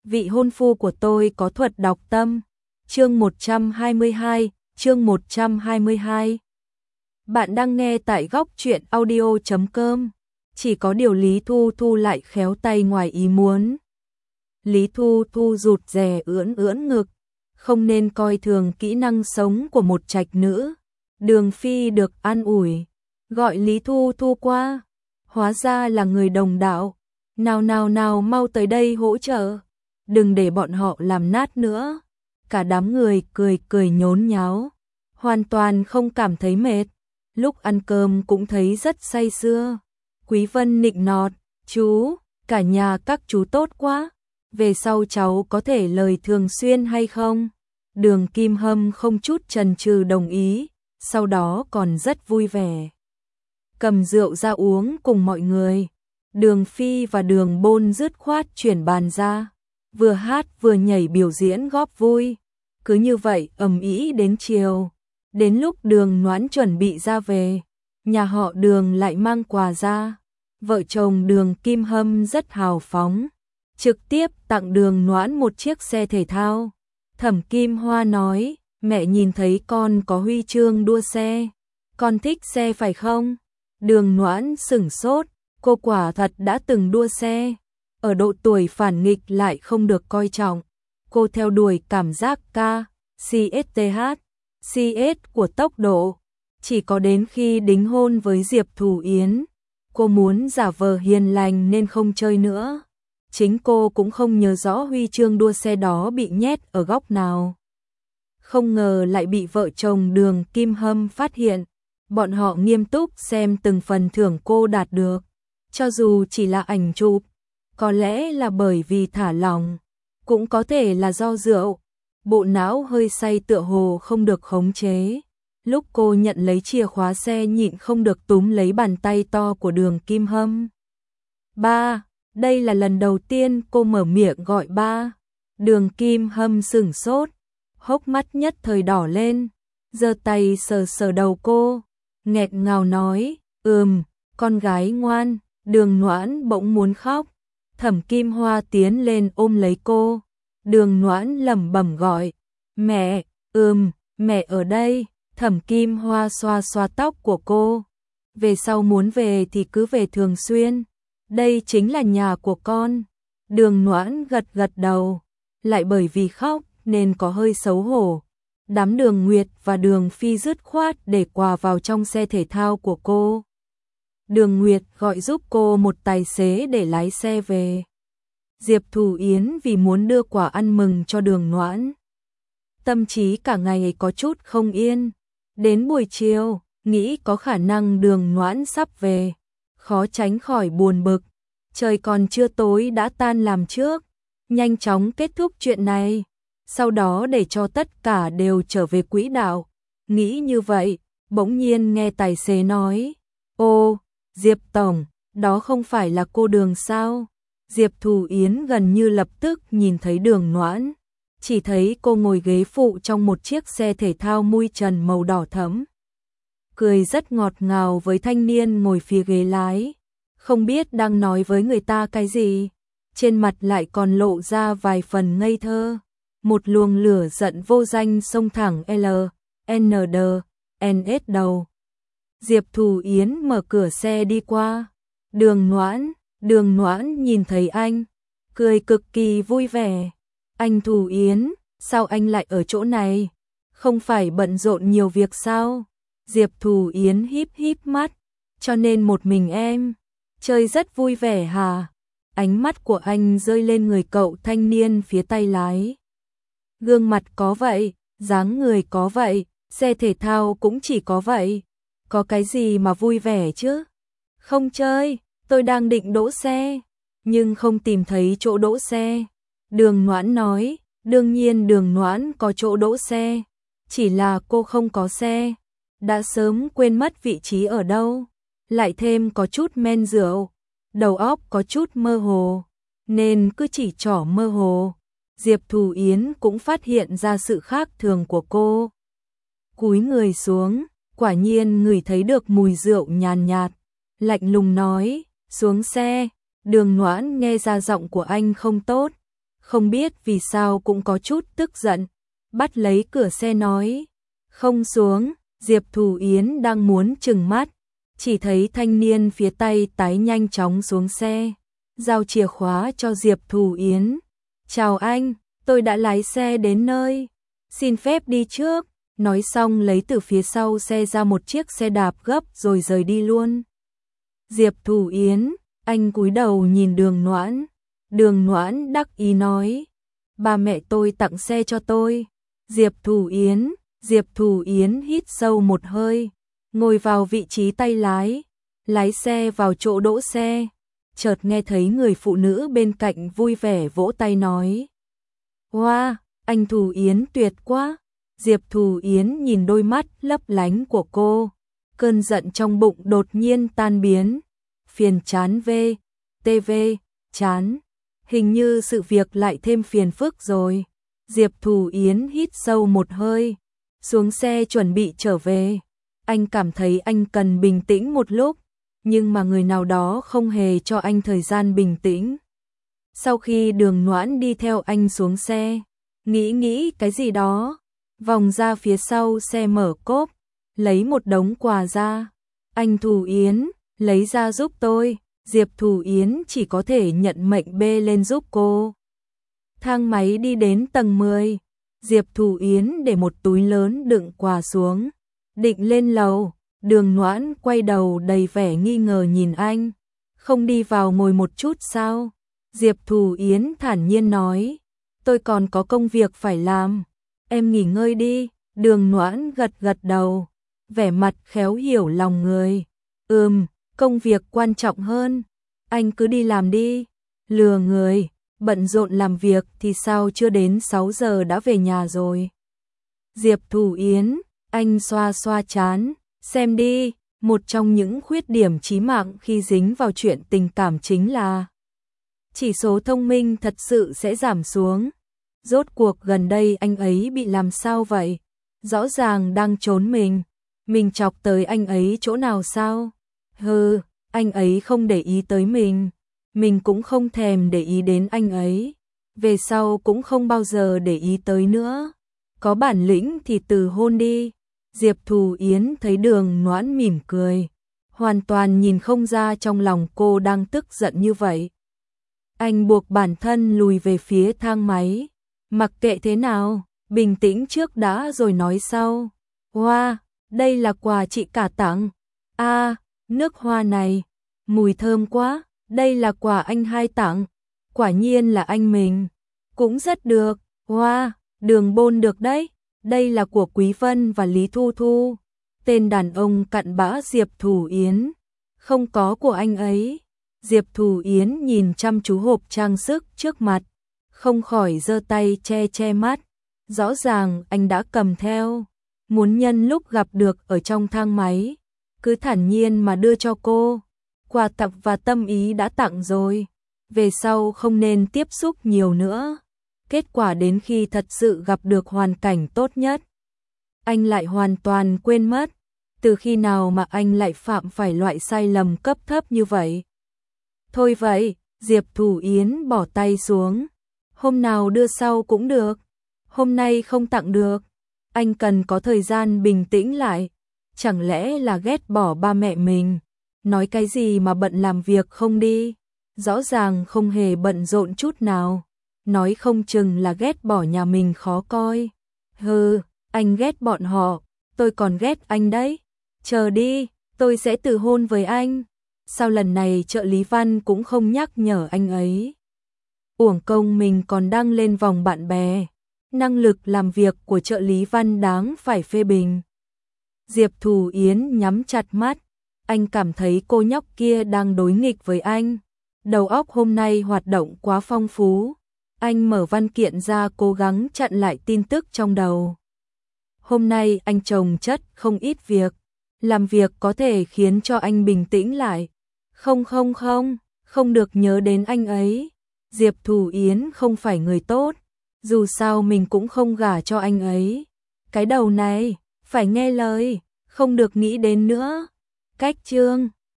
vị hôn phu của tôi có thuật đọc tâm. Chương 122. Bạn đang nghe tại góc truyện audio.com. Chỉ có điều Lý Thu Thu lại khéo tay ngoài ý muốn. Lý Thu Thu rụt rè ưỡn ngực, không nên coi thường kỹ năng sống của một trạch nữ. Đường Phi được an ủi, gọi Lý Thu Thu qua, hóa ra là người đồng đạo. Nào mau tới đây hỗ trợ, đừng để bọn họ làm nát nữa. Cả đám người cười nhốn nháo, hoàn toàn không cảm thấy mệt. Lúc ăn cơm cũng thấy rất say sưa. Quý Vân nịnh nọt, chú, cả nhà các chú tốt quá, về sau cháu có thể lời thường xuyên hay không? Đường Kim Hâm không chút chần chừ đồng ý, sau đó còn rất vui vẻ. Cầm rượu ra uống cùng mọi người. Đường Phi và Đường Bôn dứt khoát chuyển bàn ra, vừa hát vừa nhảy biểu diễn góp vui. Cứ như vậy ầm ĩ đến chiều. Đến lúc Đường Noãn chuẩn bị ra về, nhà họ Đường lại mang quà ra. Vợ chồng Đường Kim Hâm rất hào phóng, trực tiếp tặng Đường Noãn một chiếc xe thể thao. Thẩm Kim Hoa nói, mẹ nhìn thấy con có huy chương đua xe, con thích xe phải không? Đường Noãn sửng sốt, cô quả thật đã từng đua xe, ở độ tuổi phản nghịch lại không được coi trọng. Cô theo đuổi cảm giác CS của tốc độ. Chỉ có đến khi đính hôn với Diệp Thù Yến, cô muốn giả vờ hiền lành nên không chơi nữa. Chính cô cũng không nhớ rõ huy chương đua xe đó bị nhét ở góc nào. Không ngờ lại bị vợ chồng Đường Kim Hâm phát hiện. Bọn họ nghiêm túc xem từng phần thưởng cô đạt được, cho dù chỉ là ảnh chụp. Có lẽ là bởi vì thả lỏng, cũng có thể là do rượu. Bộ não hơi say tựa hồ không được khống chế. Lúc cô nhận lấy chìa khóa xe nhịn không được túm lấy bàn tay to của Đường Kim Hâm. Ba, đây là lần đầu tiên cô mở miệng gọi ba. Đường Kim Hâm sửng sốt, hốc mắt nhất thời đỏ lên, giơ tay sờ đầu cô, nghẹt ngào nói, con gái ngoan. Đường Noãn bỗng muốn khóc. Thẩm Kim Hoa tiến lên ôm lấy cô. Đường Noãn lẩm bẩm gọi, mẹ, mẹ ở đây. Thẩm Kim Hoa xoa xoa tóc của cô. Về sau muốn về thì cứ về thường xuyên, đây chính là nhà của con. Đường Noãn gật đầu, lại bởi vì khóc nên có hơi xấu hổ. Đám Đường Nguyệt và Đường Phi dứt khoát để quà vào trong xe thể thao của cô. Đường Nguyệt gọi giúp cô một tài xế để lái xe về. Diệp Thù Yến vì muốn đưa quà ăn mừng cho Đường Noãn, tâm trí cả ngày có chút không yên. Đến buổi chiều, nghĩ có khả năng Đường Noãn sắp về, khó tránh khỏi buồn bực. Trời còn chưa tối đã tan làm trước, nhanh chóng kết thúc chuyện này, sau đó để cho tất cả đều trở về quỹ đạo. Nghĩ như vậy, bỗng nhiên nghe tài xế nói, ô, Diệp Tổng, đó không phải là cô Đường sao? Diệp Thù Yến gần như lập tức nhìn thấy Đường Noãn, chỉ thấy cô ngồi ghế phụ trong một chiếc xe thể thao mui trần màu đỏ thẫm. Cười rất ngọt ngào với thanh niên ngồi phía ghế lái, không biết đang nói với người ta cái gì, trên mặt lại còn lộ ra vài phần ngây thơ. Một luồng lửa giận vô danh xông thẳng LND đầu. Diệp Thù Yến mở cửa xe đi qua. Đường Noãn nhìn thấy anh, cười cực kỳ vui vẻ. Anh Thù Yến, sao anh lại ở chỗ này? Không phải bận rộn nhiều việc sao? Diệp Thù Yến híp mắt, cho nên một mình em chơi rất vui vẻ hả? Ánh mắt của anh rơi lên người cậu thanh niên phía tay lái. Gương mặt có vậy, dáng người có vậy, xe thể thao cũng chỉ có vậy. Có cái gì mà vui vẻ chứ? Không chơi, tôi đang định đỗ xe, nhưng không tìm thấy chỗ đỗ xe. Đường Noãn nói, đương nhiên Đường Noãn có chỗ đỗ xe, chỉ là cô không có xe, đã sớm quên mất vị trí ở đâu, lại thêm có chút men rượu, đầu óc có chút mơ hồ, nên cứ chỉ trỏ mơ hồ. Diệp Thù Yến cũng phát hiện ra sự khác thường của cô. Cúi người xuống, quả nhiên ngửi thấy được mùi rượu nhàn nhạt, lạnh lùng nói, xuống xe. Đường Noãn nghe ra giọng của anh không tốt, không biết vì sao cũng có chút tức giận, bắt lấy cửa xe nói, không xuống. Diệp Thù Yến đang muốn trừng mắt, chỉ thấy thanh niên phía tay tái nhanh chóng xuống xe, giao chìa khóa cho Diệp Thù Yến. Chào anh, tôi đã lái xe đến nơi, xin phép đi trước. Nói xong lấy từ phía sau xe ra một chiếc xe đạp gấp rồi rời đi luôn. Diệp Thù Yến, anh cúi đầu nhìn Đường Noãn. Đường Noãn đắc ý nói, ba mẹ tôi tặng xe cho tôi. Diệp Thù Yến hít sâu một hơi, ngồi vào vị trí tay lái, lái xe vào chỗ đỗ xe. Chợt nghe thấy người phụ nữ bên cạnh vui vẻ vỗ tay nói, wow, anh Thù Yến tuyệt quá. Diệp Thù Yến nhìn đôi mắt lấp lánh của cô, cơn giận trong bụng đột nhiên tan biến. Phiền chán TV, chán, hình như sự việc lại thêm phiền phức rồi. Diệp Thù Yến hít sâu một hơi, xuống xe chuẩn bị trở về. Anh cảm thấy anh cần bình tĩnh một lúc, nhưng mà người nào đó không hề cho anh thời gian bình tĩnh. Sau khi Đường Noãn đi theo anh xuống xe, nghĩ cái gì đó, vòng ra phía sau xe mở cốp, lấy một đống quà ra. Anh Thù Yến, lấy ra giúp tôi. Diệp Thù Yến chỉ có thể nhận mệnh bê lên giúp cô. Thang máy đi đến tầng 10, Diệp Thù Yến để một túi lớn đựng quà xuống, định lên lầu. Đường Noãn quay đầu đầy vẻ nghi ngờ nhìn anh, không đi vào ngồi một chút sao? Diệp Thù Yến thản nhiên nói, tôi còn có công việc phải làm, em nghỉ ngơi đi. Đường Noãn gật đầu, vẻ mặt khéo hiểu lòng người. Công việc quan trọng hơn, anh cứ đi làm đi. Lừa người, bận rộn làm việc thì sao chưa đến 6 giờ đã về nhà rồi. Diệp Thù Yến, anh xoa xoa trán, xem đi, một trong những khuyết điểm chí mạng khi dính vào chuyện tình cảm chính là chỉ số thông minh thật sự sẽ giảm xuống. Rốt cuộc gần đây anh ấy bị làm sao vậy? Rõ ràng đang trốn mình chọc tới anh ấy chỗ nào sao? Hừ, anh ấy không để ý tới mình cũng không thèm để ý đến anh ấy, về sau cũng không bao giờ để ý tới nữa. Có bản lĩnh thì từ hôn đi. Diệp Thù Yến thấy Đường Noãn mỉm cười, hoàn toàn nhìn không ra trong lòng cô đang tức giận như vậy. Anh buộc bản thân lùi về phía thang máy, mặc kệ thế nào, bình tĩnh trước đã rồi nói sau. Wow, đây là quà chị cả tặng. Nước hoa này, mùi thơm quá, đây là quà anh hai tặng. Quả nhiên là anh mình, cũng rất được. Wow, Đường Bôn được đấy, đây là của Quý Vân và Lý Thu Thu. Tên đàn ông cặn bã Diệp Thù Yến, không có của anh ấy. Diệp Thù Yến nhìn chăm chú hộp trang sức trước mặt, không khỏi giơ tay che mắt. Rõ ràng anh đã cầm theo, muốn nhân lúc gặp được ở trong thang máy, cứ thản nhiên mà đưa cho cô. Quà tặng và tâm ý đã tặng rồi, về sau không nên tiếp xúc nhiều nữa. Kết quả đến khi thật sự gặp được hoàn cảnh tốt nhất, anh lại hoàn toàn quên mất. Từ khi nào mà anh lại phạm phải loại sai lầm cấp thấp như vậy? Thôi vậy, Diệp Thù Yến bỏ tay xuống. Hôm nào đưa sau cũng được, hôm nay không tặng được. Anh cần có thời gian bình tĩnh lại. Chẳng lẽ là ghét bỏ ba mẹ mình? Nói cái gì mà bận làm việc không đi? Rõ ràng không hề bận rộn chút nào. Nói không chừng là ghét bỏ nhà mình khó coi. Hừ, anh ghét bọn họ, tôi còn ghét anh đấy. Chờ đi, tôi sẽ từ hôn với anh. Sao lần này trợ lý Văn cũng không nhắc nhở anh ấy? Uổng công mình còn đăng lên vòng bạn bè. Năng lực làm việc của trợ lý Văn đáng phải phê bình. Diệp Thù Yến nhắm chặt mắt, anh cảm thấy cô nhóc kia đang đối nghịch với anh. Đầu óc hôm nay hoạt động quá phong phú. Anh mở văn kiện ra cố gắng chặn lại tin tức trong đầu. Hôm nay anh chồng chất không ít việc. Làm việc có thể khiến cho anh bình tĩnh lại. Không được nhớ đến anh ấy. Diệp Thù Yến không phải người tốt. Dù sao mình cũng không gả cho anh ấy. Cái đầu này, phải nghe lời, không được nghĩ đến nữa. Cách chương